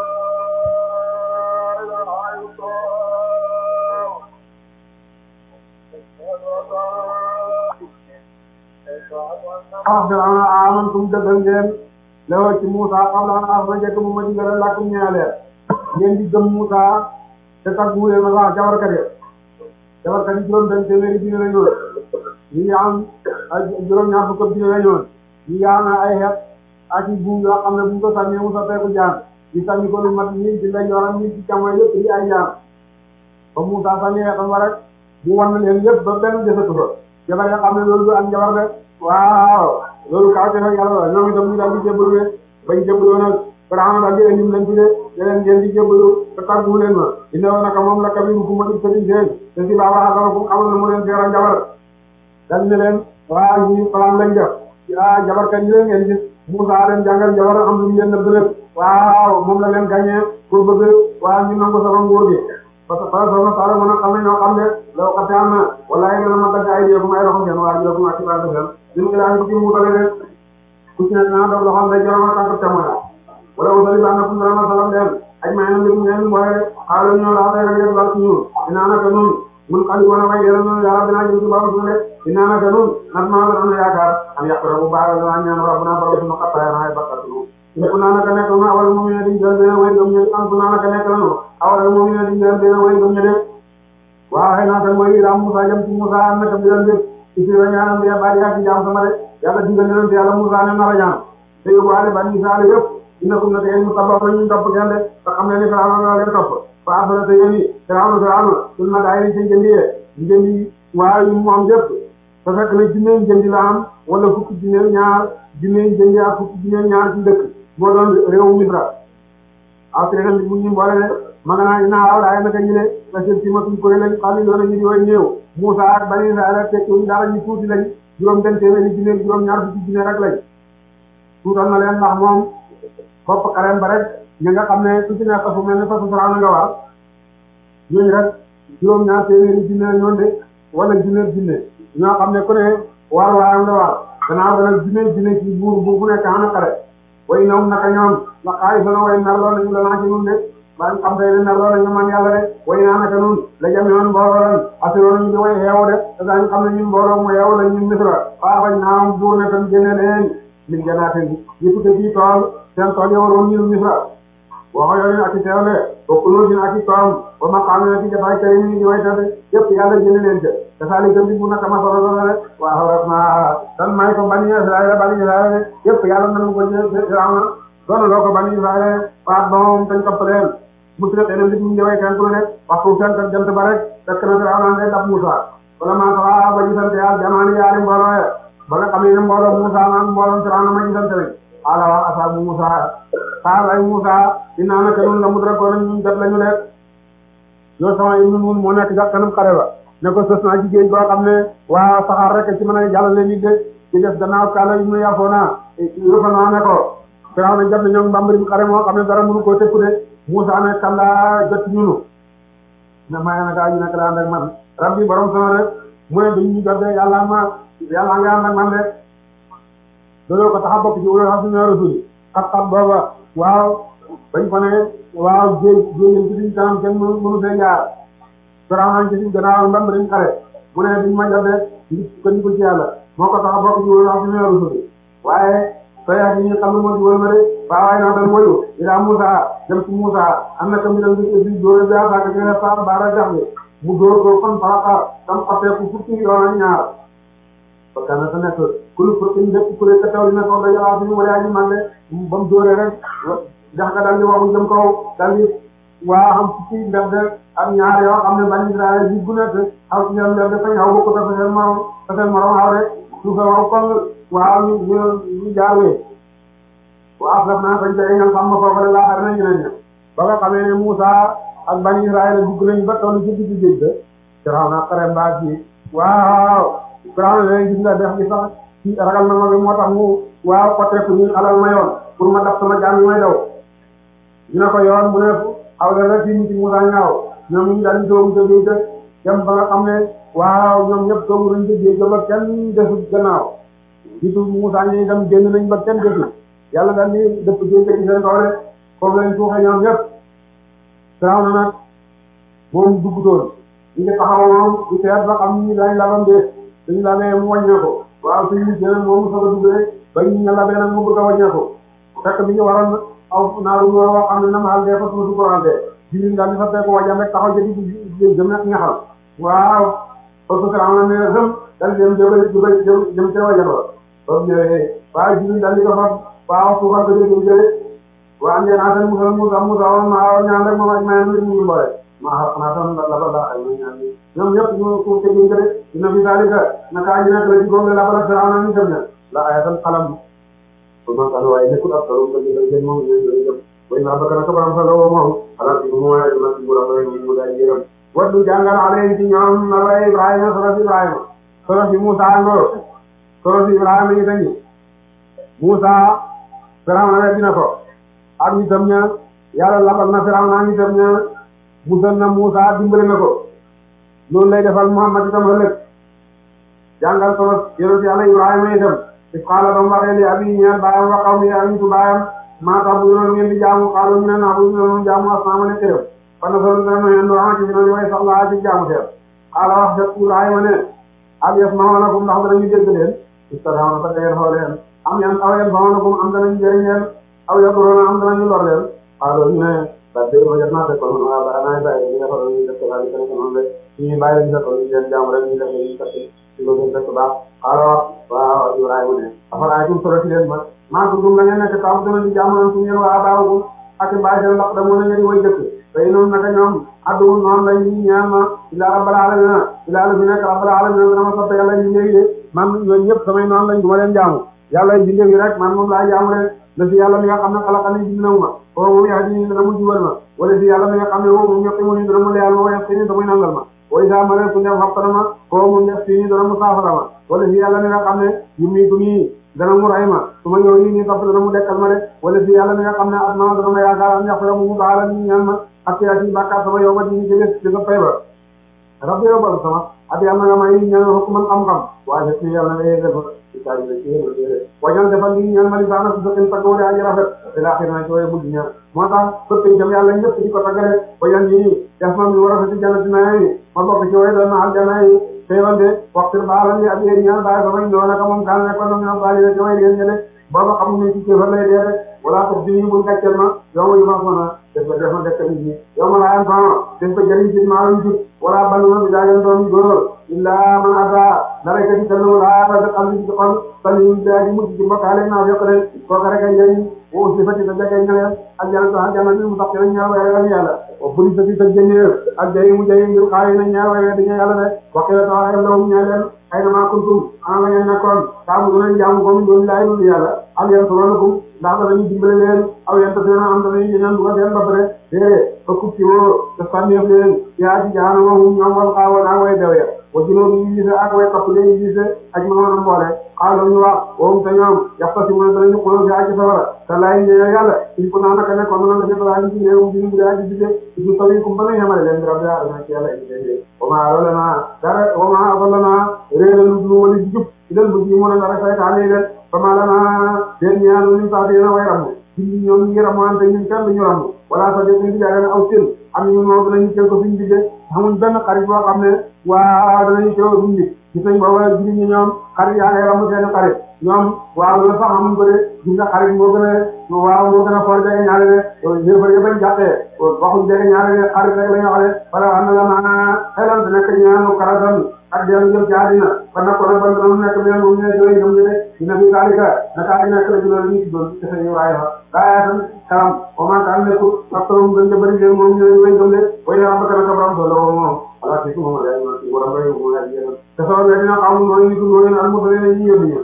wax Firawna amantum dëggal ngeen lewoo ci Musaa qabla an aazana njëkk mu ma digal lakum ñeeleen ngeen di gëm Musaa te taggu leen ma sax jabarkat yi jabarkat yi juróom benn téeméeri dina la ñëwoon ñi nga am juróom ñaar fukk dina la ñëwoon ñi nga am ay xeet ak i buum yoo xam ne bu ñu ko sànnee mu soppeeku jaan di sànni ko lu mat ñii ci lay yoram ñii ci càmmoñ yëpp di ay jaan ba Musaa sànni xeetam wa rek bu wan leen yëpp ba benn desatu fa jabar ya xam ne loolu du ak jabar de waaw loolu kaw te nag yàlla la ñoom itam ñu daal di jébbalu bañ jébbaloo nag Firawna daal di indi leen ci de yeneen ngeen di jébbalu te tàggu leen ma indi woon naka moom la kabiru ku ma di sëriñ seen te si baa wax ak fu xamal na mu leen seera jabar dañ ne leen waaw ñi plan lañ def ah jabarkat yi leen ngeen gis Musaa leen jàngal jabar am lu ñu leen nëbb lépp waaw moom la leen gagné pour bëgg waaw ñu nangu sama nguur gi parce que par exemple Saalum mën a xam ne ñoo xam ne la ko am na walaay nga ma dagg ay yëfu ay loxo ngeen waa ji la ko ma ci bàyyi xel ñun ñu daal ci mu tale de ku ci nekk naa doog loxoom day jorom ak tànk témoin wala wasali ba na fu mu doon salam leen aj may na mbir mu ngeen mooy xaaral ñoo laa day rek yéen daal ci ñun dinaa naka nun mun xali wana way yéen noonu yàlla dinaa jëm ci baabu suñu de dinaa naka nun nat maa la doon yaakaar am yàq bu baax la ñaan rabbuna borom suñu xattaay na ay bakkat ñu ko naan naka nekk na awal moom ne di jël benn way gëm ñu am ko naan naka nekk na no awal moom ne di jël benn way gëm ñu de waaw xëy na tan mooy ram Musaa jëm ci Musaa am naka bi leen def ci la ñaanam bi bari yaa ci jaam sama de yàlla digal na leen te yàlla Musaa ne na la ñaan te yóbbuwaale ban Israël yëpp dina ko naka yéen mu tabax ñu topp kenn de te xam ne ni Firawna la leen topp fa afala te yéen yi Firawna Firawna sul ma daay ni seen jëndi yee jëndi waaw yu mu am yëpp te fekk na junne jëndi la am wala fukki junne ñaar junne jëndi ak fukki junne ñaar ci dëkk moo doon réewu Misra aw si ren mu ñu mboole ne ma nga naa inaa aw daay naka ñu ne parce que ma tuñ ko lañ xam ne loolu ñu di way néew Moussa ak Bani Israël tekki wuñ dara ñu tuuti lañ juróom benn téeméeri junne juróom ñaar fukki junne rek lañ tuutal na leen ndax moom bopp xarem ba rek ñi nga xam ne su ci nekk fu mel ne fasu Firawna nga war ñooñu rek juróom ñaar téeméeri junne ñoon de wala junne junne ñoo xam ne ku ne war waayam la war gannaaw ba nag junne junne ci buur bu bu nekk ana xare way ñoom naka ñoom la xaay fana way nar lool nañu la naa ci nun de ba xam tey ne nar lool nañu man yàlla de way naa naka nun la jame woon mbooloo lan asiroo nañu di way xeew de te daañu xam ne ñun mbooloo mu xeew la ñun Misra faa bañ naam buur ne tam génne leen min janaatin yëpp te fii tool seen tool yi waroon ñun Misra waxo yooyu ak i teewle bokkuloo din ak i toom ba ma xam ne ci jotaay kay ni di way tade yëpp yàlla génne leen ca te saali gëm bi mu naka ma solo la rek waa xarat naa dan may ko bani Israël bani Israël yëpp yàlla nañu ko Firawna doon loo ko bani Israël faat doom dañ topp leen musra teneen li ñu way kan ku ne waxtu fenk ak jant ba rek fekk na Firawna ngay dab Moussa wala ma sawa ba gisante yàlla jamaani yaari mbooloo ya ba nga xamee ne mbooloo Moussa naan mbooloo Firawna ma gisante rek ala wa asaabu Moussa xaaray Moussa dinaa naka noonu la mu dara ko ñu def lañu def yow sama ibnu nun moo nekk ca kanam xare ba ne ko sos naa jigéen boo xam ne waa saxaar rek ci mën a jàllale nit de ci def gannaaw kaala ibnu Yafoona Yafoona ne ko Firawna jot na ñoom mbambari xare moo xam ne dara mënu koo tëkku de Moussa ne kalla jot ñunu ne maya naka ñu nekk daan ak man rabbi borom sama rek mu ne dañu jot de yàlla ma yàlla nga ànd ak man de loolu ko tax a bokk ci wala xam suñu rasul xat-xat booba waaw bañ ko ne waaw jéeg jéeg ci suñ kanam kenn mënu mënu fee jaar Firawna ci suñ gannaaw mbam dañ xare mu ne duñ ma jox de ngi ko ñu ko ci yàlla moo ko tax a bokk ci wala xam suñu rasul waaye soya yi ñu xam ne moo ci wóor ma de waawaay naa tan woyu ila Moussa dem ci Moussa am na kam itam bi dóore bi asaaka gene sa baara jaxle mu dóor ko kon faraka tam xateeku fukki yoon ak ñaar parce que nag nekk ku lu pour que lépp ku nekk taw dina ko dajalaat suñu wala ñu man de ba mu dóoree rek jax nga daal di waxu jëm kaw daal di waa xam fukki mbedd ak ñaar yoo xam ne Bani Israël bi bu nekk xaw ci ñoom mbedd fañ xaw bokk ta seen morom ta seen morom xaw rek su fa wax kon waaw ñu ñu ñu jaarwee waaw def naa fañ tey nga xam ma foofu laa xar nañu ne ba nga xamee ne Moussa ak Bani Israël dugg nañ ba toll ci digg géej ga Firawna xare mbaa ci waaw Firawna leen gis nga def gi sax ci ragal na ma bi moo tax mu waaw côté fu ñu alal ma yoon pour ma daf sama jaam yi may daw dina ko yoon mu ne aw la rek fii ñu ci Moussa ñaaw ñoom ñu daal di doomu jógee jë dem ba nga xam ne waaw ñoom ñëpp doomu nañ jógee jë ba kenn desul gannaaw gisu Moussa ñi dem génn nañ ba kenn desul yàlla daal di dëpp géej ci seen kaw rek foofu lañ suuxee ñoom ñëpp Firawna nag moom duggutoon ñu ngi taxaw moom di seet ba xam ni dañ labam dee suñu labee mu wàññee ko waaw suñu nit ñeneen moom soog a duggee ba ñu labee nag mu bëgg a wàññee ko fekk bi ñu waroon aw naaru ñoo wax xam ne na maal dee fa suñu du ko randee jiw daal di fa fekk wàññam rek taxaw jëndi di jëm nekk ñaxal waaw parce que Firawna ne rëm daal di dem jëm jëm jëm ca wàññam ba boobu ñëwee waaw jiw daal di ko fa waaw suufar ko jëm jëlee waaw ngeen naa seen Moussa Moussa Moussa woon maa ñaan rek moom ak maa ngi ñu boole maa xam naa tam la la la ay ñaan ñoom ñëpp ñu ko tegin ko de dina fi dalika naka ñu nekk la ci góob la bala Firawna ñu dem na la ayatam xalam ko man kan waaye nekkul ab solo ko ñu dem moom ñu dem way na bakana ko baram solo moom ala ci mo ay na ci borom rek ñu daal yéram waddu jàngal aleen ci ñoom na la Ibrahima solo Ibrahima solo ci Moussa ngo solo ci Ibrahima yi dañu Moussa Firawna dina ko ak ñu tam ña yàlla labal na Firawna ñu tam ña musal na Moussa dimbale na ko loolu lay defal Muhammad itam ëllëg jàngal solo yonent yàlla Ibrahima itam if xaala ba mu waxee li abi ñeel baayam wa xaw mi ak nitu baayam maa tax bu yoon ngeen di jaamu xaalu ñu ne naa bu yoon jaamu asnaama ne këram fan solo dana yen do ci dina way sax laa ci jaamu seer xaala wax dëgg Ibrahima ne ak yëf ma woon akum ndax danañu dégg leen istadaama ba dangeen xool leen am yan aw yan fa woon akum am danañu jëriñ leen aw yaduruna am danañu lor leen xaalo ñu ne ba dégg ma jot naa fekk kon waaw ba naay bàyyi ñu defal ñu def ko daal di ko noonu rek ñu bàyyi ñu def ko ñu leen jaamu rek ñu def ñu fekk ci lo gën def baax xaalo waaw Ibrahima ne afara kum solo ci leen ma maa ko dum la ngeen nekk taw dana di jaamu ñu ngeen waa baawu ak bàyyi seen ndax da mo na ngeen way dëkk tey noonu naka ñoom addu noonu lañ ñi ñaan ma ila rabbal alamin ila la fi nekk rabbal alamin dama soppe yàlla yi léegi de man ñooñu ñëpp samay noonu lañ du ma leen jaamu yàlla yi bindee rek man moom laa jaamu leen la si yàlla mi nga xam ne xalaxal yi bind na ma o moom yaa di dana mu jubal ma wala si yàlla mi nga xam ne woo moom ñëpp mu ni dana mu leyal ma waye sini damay nangal ma way sa ma leen ku ñëw xattana ma o moom ñëpp sini dana mu saafara ma wala si yàlla mi nga xam ne yu mii tu nii dana mu ray ma su ma yow yi nii topp dana mu dekkal ma de wala si yàlla mi nga xam ne at ma dana ma yaakaar am ñax yow mu baala ni ñaan ma ak yaa ci bàkkaar sama yow ma di ñu jëlee di nga fay ba rabbi yow bal sama ak yàlla nga may ñaan ma man xam-xam waaye si yàlla nga def wañal defal li ñaan ma li saana su fekkee taggoole aji rafet te laaxir na ci waaye mujj ñaan moo tax sëppi jam yàlla ñëpp di ko taggale wañal yi def ma mi war a fa ci jannati naa yi ma bokk ci waaye doon na aljanna yi teewal de waxtu baalam yi ak yéen ñaan bàyyi samay ñoo naka moom kaan nekkoon na ñoo bàyyi ci waaye yéen ñële booba xam ne ci kéefar lay dee rek wala tax di bul gàcceel ma yow ma yu ma sona def ko def ma dekk nit ñi yow ma laayam fano def ko jëriñ ci maa lañ jut wala baluma bi daagen doon góor illa man ata dara ka ci kallu laa ba xam ci xol sali daaji mujj ci mbokkaale naa yokk de kooka rek ay njëriñ wo aussi fati sa jagay ñëwee ak jana sa jana ni mu tax ci ñaar way ak yàlla o buri sa ci sa jëneer ak jay mu jay ngir xaay na ñaar way dañu yàlla de waxee ta ay law ñaa leen ay na ma kuntum ana ngeen nekkoon taamu gën a jaamu ko mi doon laay lu yàlla am yeen solonakum ndax dañuy dimbale leen aw yeen ta seena am dañuy ñaan bu ko seen bopp de dé fa kub ci woo te sànneef leen yaa ci jaanama hum ñoom wal xaawoon ak way dew ya wa junóobi yi gise ak way topp leen yi gise ak ma woon mboole xaalo ñu wax woom te ñoom yaxta si mën danañu xuloo fi aji sawara te laay ñëw yàlla il faut naa naka nekkoon na la jëfalaa ñu ci néewum bi mu dee aji bise ci tawi kum ba na yemale leen bi rabbi adama ci yàlla indi wama loole naa dara wama adalla naa réeralu lu wala di jub ci leen bu ji mu ne dara saytaane leen fama la naa seen ñaanu ñu sax dina way ramu ci ñoom ñi ramante ñun kenn duñu ramu wala sa def ñu jaagane aw seen am ñu moo danañu jël ko suñu digge xamuñ benn xarit boo xam ne waa danañu teew suñu dig gis nañ booba jigéen ñi ñoom xarit yaa ngay ramu seen xarit ñoom waaw loolu sax xamuñ ko de gis nga xarit moo gën a waaw moo gën a foor jege ñaare de ñëfar yëpp bañ jàppee waxuñ jege ñaare de xarit rek la ñu wax de wala am na la naa xelal te nekk ñaanu karatan ak dellu jëm ci àddina kon nag kon nag ban dana nekk meen moom ñooy jooy gëm ñu de dina fi daalika naka di nekk la ci loolu ñu ci doon ci seen waaye fa daa tan karam o man kan nekku ak toom gën a bëri leen moom ñooy ñooy gëm de way na rabbaka naka borom solo moom ala ci moom la ñu ci borom bay mo la yéen te sama wéddi na xam mooy ni ko ñoo al mo leen ñi yóbbu ñu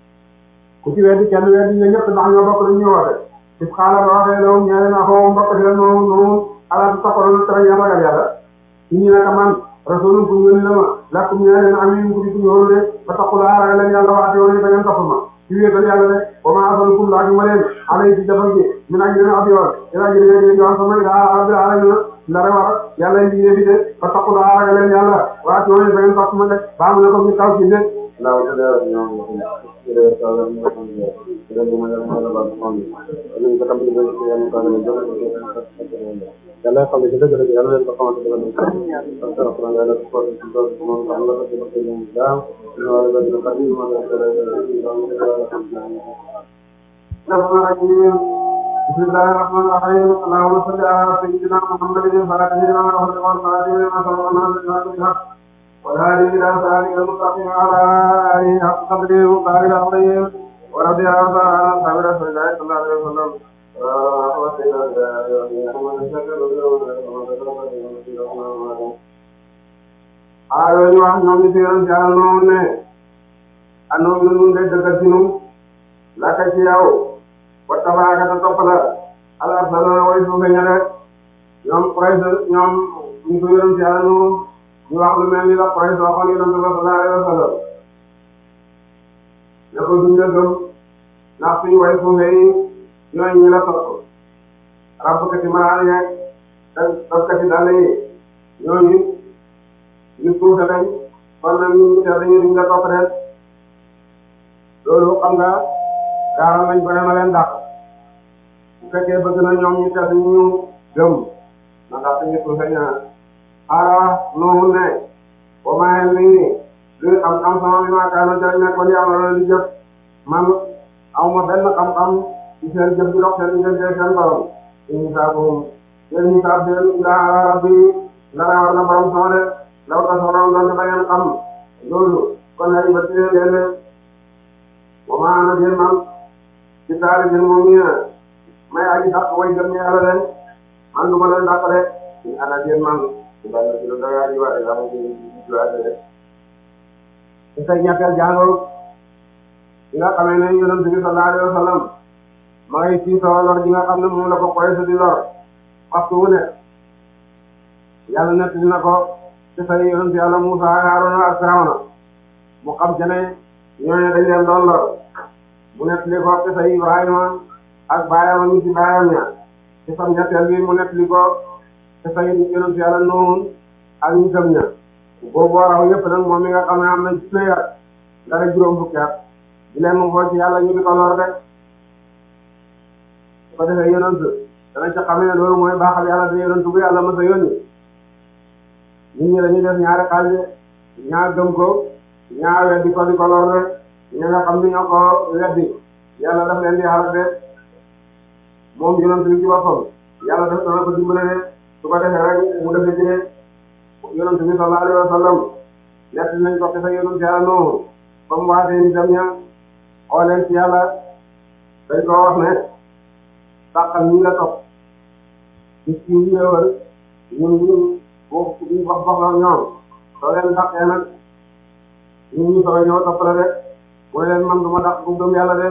ku ci wéddi kenn wéddi ñu ñëpp ndax ñoo bokk ñu woote ci xala ba waxee law ñaare na xaw mbokk ci la noonu noonu ala ci taxawal tra ya ragal yàlla ñi naka man rasulun ku ngeen la ma lakum ñaare na amin ku di ñoolu de fa taqula ragal leen yàlla waxati woon ba ngeen topp ma ci wéetal yàlla de wa ma asalukum laaju ma leen alay ci defal gi min ajrin ab yoon ila jëri ngeen yoon sama ila rabbil alamin ndare war yàlla indi ne fi de fa taqula ragal leen yàlla waxati woon ba ngeen topp ma de baamu na ko ñu taw ci de la wa dara ñoom ire sala ñu ko ñu ire bu ma la ma la ba ko ñu ko tambali ba ci yàlla ko la jox yàlla xam ne dëgg dëgg yàlla leen ko xamante dëgg dëgg ak dara ko yàlla ko ko ci do ko mo xam la ko ko ñu daam ñu wala ba ñu xadi mo la dara bismillahir rahmanir rahim allahumma salli ala sayyidina muhammadin wa ala alihi wa sahbihi wa sallam ولا إلى ذلك المستقيم على آله حق قدره وقال العظيم ورضي الله تعالى عن صحابة رسول الله صلى الله عليه وسلم ayo ñu wax ñoom ñu fiyoon ci àll noonu ne anoom na nun de dëggal ci nun laka ci yow wa tabaaka ta topp la ala sana way suufe ña rek ñoom Quraysh ñoom ñu fiyoon ci àll noonu ñu wax lu mel ni la Quraysh waxoon Yonent bi sallallahu alayhi wa sallam ne ko duñ la gëm ndax suñu way suufe yi ñooy ñi la topp rabbkati maraal yeeg toppkati dàll yi ñooñu ñu suufe lañ kon nag ñu te dañu duñ la topp rek loolu xam nga gaaral nañ ko ne ma leen dàq bu fekkee bëgg na ñoom ñu te ñu gëm na ndax ñu suufe ñaar ara noonu ne boo maa ngi nii luy xam-xam sama bi maa kaano jëriñ nekkoon di amal di jëf man awma benn xam-xam ci seen jëf di dox seen diggante seen borom in hisaabum seen hisaab seen ilaa ala rabbi ndara war na borom sama de law ta soxla doon dafa ngeen xam loolu kon ay ba tiyee leen de boo maa ana jël man ci taali jël moom ñi may aji sax way gëm yàlla de man du ma leen dàq de ñu ana jéem man ñu bañ a jël dara di wax dama ñu jiwaat rek te say ñetteel jàngoro yi nga xamee ne yonent bi sallallahu alayhi wa sallam ma ngay ci soo lor ji nga xam ne moom la ko koy di lor waxtu wu ne yàlla nett dina ko ci say yonent yàlla Musa ak Haaruna ak Firawna mu xam ci ne ñooñu dañ leen doon lor mu nettali ko ci say Ibrahima ak baayam ñu ci baayam ña ci sam ñetteel bi mu nettali ko ci say yonent yàlla Nuux ak ñu sam ña boobu raw yëpp nag moom mi nga xam ne am na ci téeméer dara juróom fukki at di leen mu xool ci yàlla ñu di ko lor rek su ko defee yonent dana ca xamee ne loolu mooy baaxal yàlla te yonent bu yàlla mës a yónni nit ñi dañuy def ñaari xaaj ñaar gëm ko ñaar weddi ko di ko lor rek ña nga xam ni ñoo ko weddi yàlla daf leen di xaar de moom yonent bi ci boppam yàlla daf dana ko dimbale de su ko defee rek mu defee ci ne yonent bi sallallahu alayhi wa sallam nett nañ ko ci sa yonent yàlla Nuux comme waatee ni dem ña xooleen ci yàlla dañ ko wax ne sàqal ñi la topp ci ci ñi la wër ñun ñun boo ñu wax wax la ñoom soo leen dàqee nag ñun ñu soobee ñoo topp la de mooy leen man du ma dàq bu gëm yàlla de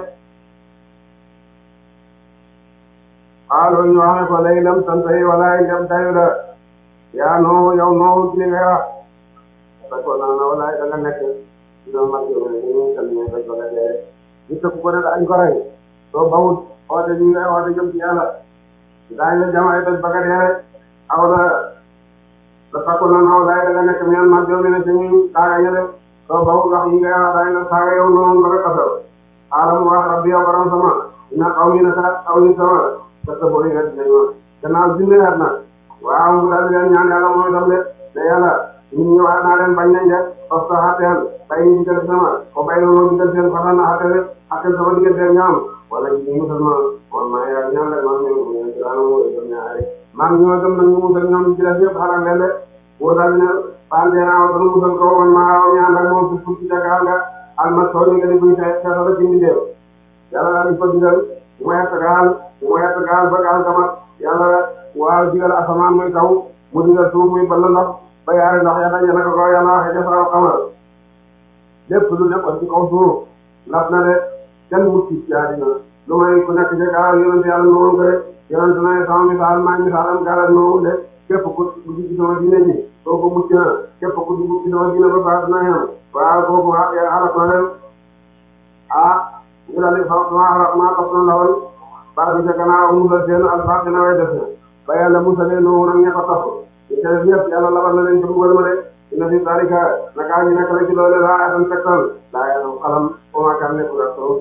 ah loolu ñu wax ne ko léegi dem sant yi walaay dem dayu la yaa noo yow noo ci li ngay wax parce que naa na walaay da nga nekk dina mag yow ne ñu kan ñu fay ko la de ñu tëkk ko ne dañ ko rey soo bawut oote ñu ngay oote jëm ci yàlla daañu la jamaay daj baga dee rek aw la da fakko na naw laay da nga nekk meen mag yow ne ci ñu saaga ñu def soo bawut wax yi ngay wax daañu la saaga yow noonu ba nga kasal alam wax rabbi yow borom sama dina xaw ñu ne sa aw ñu sama parce que boo yëgee dinañ wax gannaaw junne at na waaw mu daal di leen ñaan yàlla mooy dem de ne yàlla ñun ñu wax naa leen bañ nañ de parce que xatteel bay ñu digal sama ko bay loolu digal seen façon na xatteel xatteel sama diggante ñoom wala ñu musulman kon maa ngi yàgg ñaan rek maa ngi ñëw ñu ci daanaka mooy dem ñaare maa ngi ñëw dem nag ñu musal ñoom ci def yëpp xalaat leen de boo daal di ne Fane naa ko dana musal ko man maa ñaan rek moom fi fukki jagaal nga almat soo ñu nga di buy te xeexal la ci mbindeef yàlla daal di ko digal mu yett gaal mu yett gaal ba gaal gamat yàlla waaw digal asamaan muy taw mu digal suuf muy ball ndox ba yaari ndox yàlla ñu ne ko yàlla waxee defaraw xamal lépp lu nekkoon ci kaw suuf ndax na de kenn mucc ci àddina lu may ku nekk ci gaal yonent yàlla noonu ko rek yonent na sama misaal maa misaalam gaal noonu de képp ku dugg ci sama diine ji soo ko mucc na képp ku dugg ci sama diine ba baax na yem waaw kooku xarak na leen ah ñu daal di fa ma xarak maa topp na lawal baax bi ca gannaaw musal seen albaax dina way def na ba yàlla musalee noonu nag ña ko topp ñu ca def ñëpp yàlla labal na leen ci mbugal ma de dina fi dalika naka ñu nekk la ci loole laa atam tegtal laa yatam xalam omaakam nekk la soo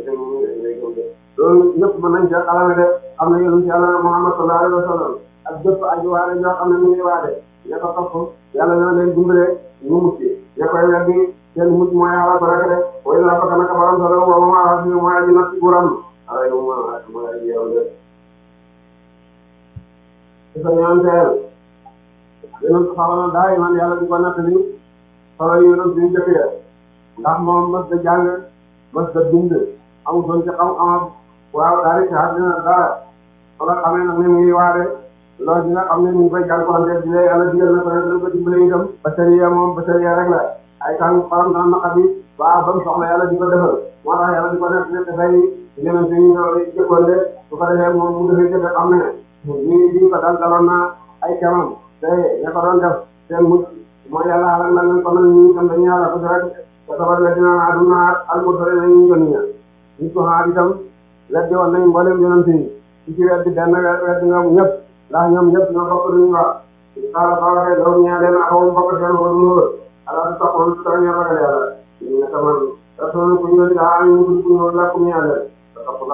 loolu ñëpp mën nañ ca xalame de am na yonent yàlla Muhammad sallallahu alayhi wa sallam ak bépp aji waare ñoo xam ne ñu ngi waade ña ko topp yàlla na leen dimbale ñu mucc ña koy weddi seen mucc mooy xala ko rek de way la baka naka borom solo boobu ma wax ni mooy aji nat ci guram ala yow ma mooy aji yow de ci sa ñaanteel yonent xawoon daay man yàlla di ko nattali solo yonent yu jëkk ya ndax moom mës da jàng mës da bind amul doon ci xam-xam waaw daal di ci àddina dara ba nga xamee nag ne mu ngi waade loolu dina xam ne ñu ngi koy jànkuwante di leen yàlla digal na ko rek dina ko dimbale itam basariya moom basariya rek la ay tànk faram daan naqat bi waaw ba mu soxla yàlla di ko defal moo tax yàlla di ko nekk ne dafay yonent yi ñoo jëkkoon de su ko defee moom mu defee jëfe xam ne ñii di ko dal daloon na ay camam te ña ko doon def seen mucc mooy yàlla xalal na leen ko nag ñu itam dañu yàlla ko si rek te sabat we dina aduna almursale nañu yónni ña nit ko xaar itam weddi woon nañ mboolem yonent yi ci ci weddi benn weddi nga ñëpp ndax ñoom ñëpp ñoo bokk luñu wax xaala ba waxee loolu ñaa leen axawum bokk seen wala nuur ala du taxoon su tax ñu ragal yàlla ñu ne taman rasul ku ñëw daa am ñu ku ñëw la ku ñaa leen te tax la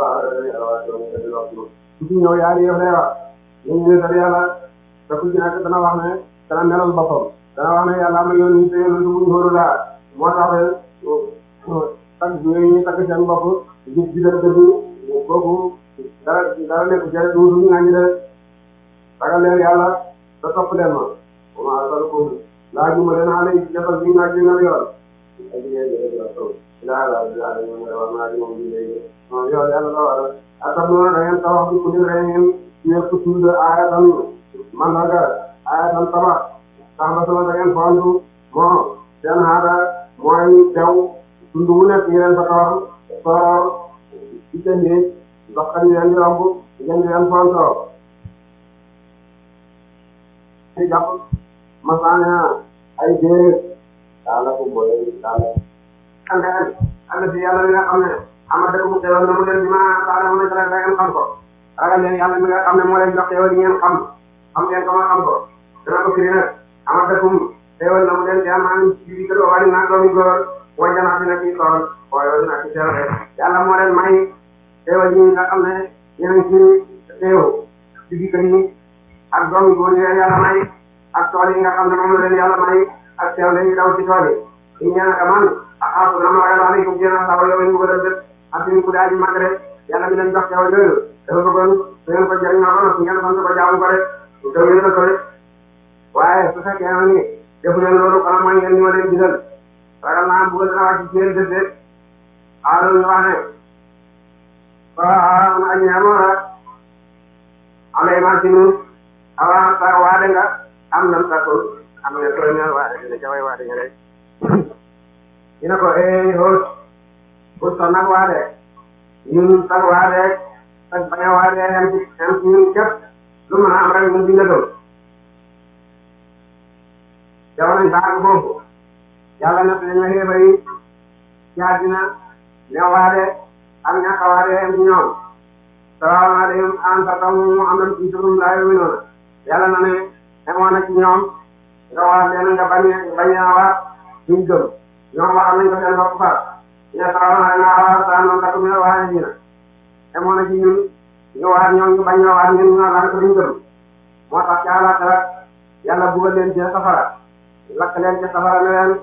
ku ci ñëw yaa di yëf lay wax ñu ñu ne yàlla te ku ci nekk dana wax ne dana melal boppam dana wax ne yàlla am na yoon ñu te yoon bu ñu xóoru laa moo tax tag ñooyu ñu tagg seen bopp gis gi dëgg dëgg kooku dara dara nekk ci du du nga ñu de ragal leen yàlla te topp leen ma ma asalkum laa juma leen xale yi jafal bi naaj bi nga yor ay jigéen ñi la la la war naa ji moom bi léegi non yow yàlla la war a atam noonu da ngeen tawax bi ku di rey ngeen ci yëpp tudd aaya tam mandarga ay tan tabax tax ba sama da ngeen fondu moo seen aada mooy tew tund wu nekk ñu leen fa tabax sooroor ci seen néeg ndox xam leen di romb ngeen di leen fontoo ci jàpp masaana ay déedéet daala ko boole daala ande ande si yàlla mi nga xam ne ama dëkk mu xewal na mu leen di ma daala mu ne dara da ngeen xam ko ragal leen yàlla mi nga xam ne moo leen jox xewal yi ngeen xam xam ngeen ko ma xam ko dana ko firi nag ama dëkkum xewal na mu leen di am am ci biir kër wàññi naa doomi góor wajjana dina ci tool waaye dina ci teel rek yàlla moo leen may xewal yi nga xam ne yéen ci teew ci biir kër yi ak doomi góor yi yàlla may ak tool yi nga xam ne moom la leen yàlla may ak teew leen yi daw ci tool yi ñaan ka man ak xaafu dama ragal aleykum jéem a sawa yow ñu bëgg a def ak suñu ku daal di mag rek yàlla mi leen jox teew yooyu dafa bëggoon su ngeen ko jëriñoo ko su ngeen sant ko jaamu ko rek su teew yéen a ko rek waaye su fekkee na ni defu leen loolu kon mooy ngeen ñu ma leen digal ragal naa bëgg dana wàcc ci yéen def de aaloolu ñu wax ne waaw na ñaama alay ma ci nun awa sa waade nga am lam takul am nga premier waade dina ca way waade nga rek dina ko eh hoos hoos sa nag waade ñun sax waade sax bañ a waade am ci am ci ñun képp lu mën a am rek ñun di ndëgëm jamono yi baax foofu yàlla na dañ la xeeba yi ci àddina ne waade ak ñàkk a waade am ci ñoom salaam alayhim an tatamu aman ci surum laa yu'minuuna yàlla na ne demoon na ci ñoom nga wax leen nga bañ bañ a wax duñ gëm ñoom waxal nañ ko seen bopp far ñu ne salaam alayhim wa salaam takku mi wax dina demoon na ci ñun ñu wax ñoom ñu bañ a wax ñun ñu wax ko duñ gëm moo tax ci àllaaxira yàlla buggal leen ci safara lakk leen ci safara ne leen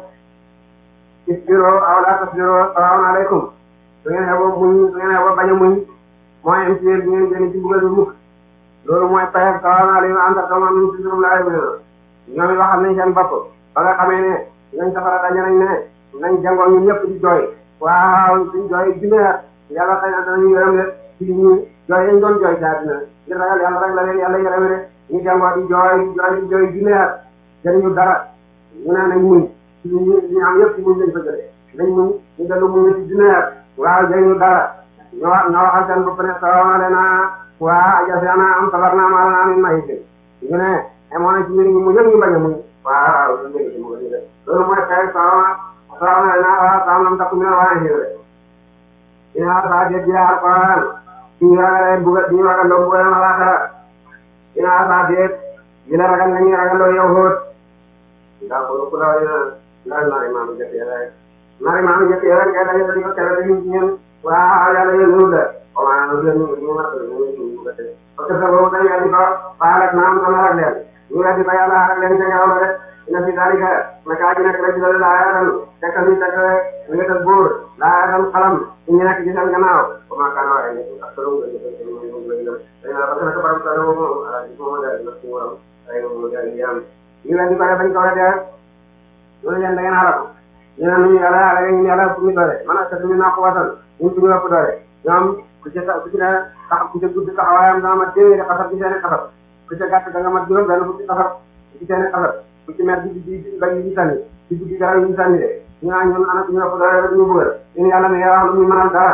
isbiroo aw laa tasbiroo salaam alaykum su ngeen xeeboo muñ su ngeen xeeboo bañ a muñ mooy am ci yéen bi ngeen génn ci buggal bi mukk loolu mooy payam salaam alaykum anta tama min ci surum laa yu'minuuna ñoom it waxal nañ seen bopp ba nga xamee ne nañ safara dañu nañ ne nañ jàngoo ñun ñëpp di jooy waaw suñ jooy junneer yàlla xëy na danañu yërëm de ci ñu jooy yañ doon jooy ci àddina ngir ragal yàlla rek la leen yàlla yërëm de ñu jàngoo di jooy di jooy di jooy junneer jëriñu dara ñu ne nañ muñ ci ñu ñu am yëpp ci muñ lañ ko jëlee nañ muñ ñu dellu muñ ci junneer waaw jëriñu dara ñoo wax ñoo waxal seen bopp ne salaamaaleykum waa ajasiana am sabar naa maal naa min mahise ñu ne amoon na ci mbir mu yëg ñu bañ a muñ waaw loolu mooy xëy salaama salaamaaleykum waaw salaam lam takku mi waa xiire ina saa déet jëlee alquran ci ñu ragalee buga ci ñu ragandoo buga na laakara ina saa déet yi la ragal nañu ragandoo yow xóot ndaa ko ku la ndax nari maamu jëkkee rek nari maamu jëkkee rek ngay dañu di ko tere dañu ci ñun waaw yàlla yéen de waaw ñu leen ñu ñu mën a ñu ñu ko té parce que boobu dañu leen di ko baal ak naam ko nar ak leen ñu leen di ba yàlla ak leen ca ngelaw rek ina fi dalika naka ji nekk rek la laa yaram tekk ni tekk ñu ngi tas buur laa yaram xalam ñu nekk ci seen gannaaw ko ma kana waaye ñu ak solo nga ñu ñu ñu ñu dañu la parce que borom sa mo ala ci mo dal na ci waram ay mo dal yam ñu leen di ko bañ ko wété ñu leen da ngeen xaram ñu ne ñu yàlla ala ñu yàlla fu mi doole man ak ñu na ko watal ñu ci ñu ëpp doole ñoom ku ca ku ci ne tax ku ca gudd taxawaayam dana mat téeméeri xasar ci seen xasar ku ca gàtt da nga mat juróom benn fukki xasar ci seen xasar ku ci mer di di di bañ di sànni di di garab yi ñu sànni de ñu naan ñun ana ñu ëpp doole rek ñu bëggal ñun yàlla ne yaa wax lu muy mënal dara